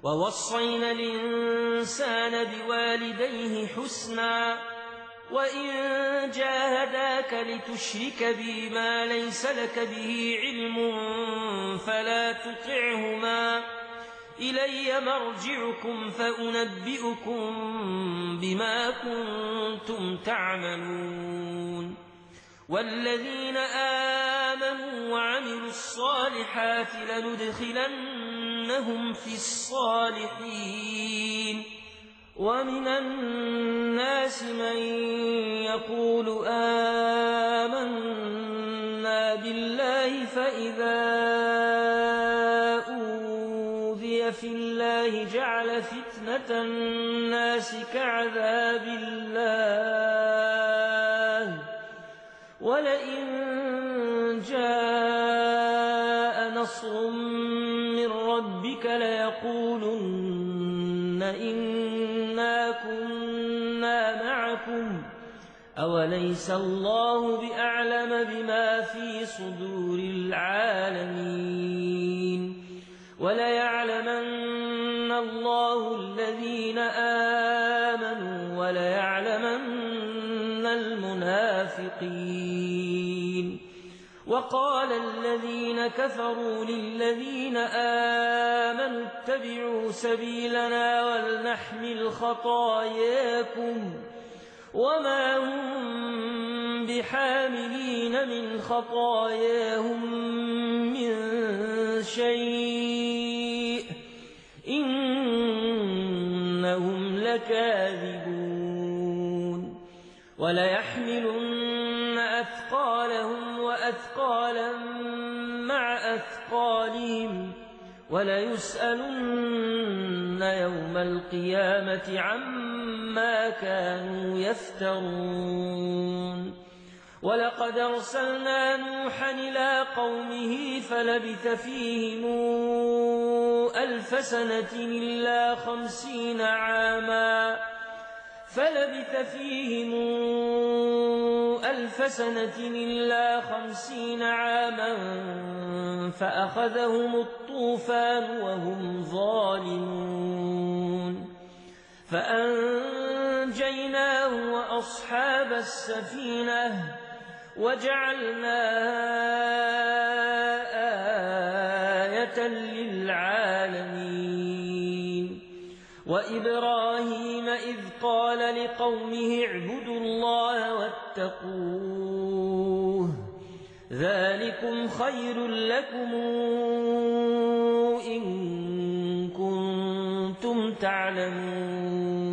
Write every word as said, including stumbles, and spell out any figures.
ووصينا الإنسان بوالديه حسنا وإن جاهداك لتشرك بي ما ليس لك به علم فلا تطعهما إلي مرجعكم فأنبئكم بما كنتم تعملون والذين آمنوا وعملوا الصالحات لندخلنهم في الصالحين ومن الناس من يقول آمنا بالله فإذا أوذي في الله جعل فتنة الناس كعذاب الله ولئن جاء نصر من ربك ليقولن إنا كنا معكم أوليس الله بأعلم بما في صدور العالمين وليعلمن الله الذين آمنوا وليعلمن المنافقين وقال الذين كفروا للذين آمنوا اتبعوا سبيلنا ولنحمل خطاياكم وما هم بحاملين من خطاياهم من شيء إنهم لكاذبون وليحملن أثقالهم وأثقالا مع أثقالهم وليسألن يوم القيامة عما كانوا يفترون ولقد أرسلنا نوحا إلى قومه فلبث فيهم ألف سنة إلا خمسين عاما فلبث فيهم ألف سنة إلا خمسين عاما فأخذهم الطوفان وهم ظالمون فأنجيناه وأصحاب السفينة وجعلناها آية للعالمين وإبراهيم إذ قال لقومه اعبدوا الله واتقوه ذلكم خير لكم إن كنتم تعلمون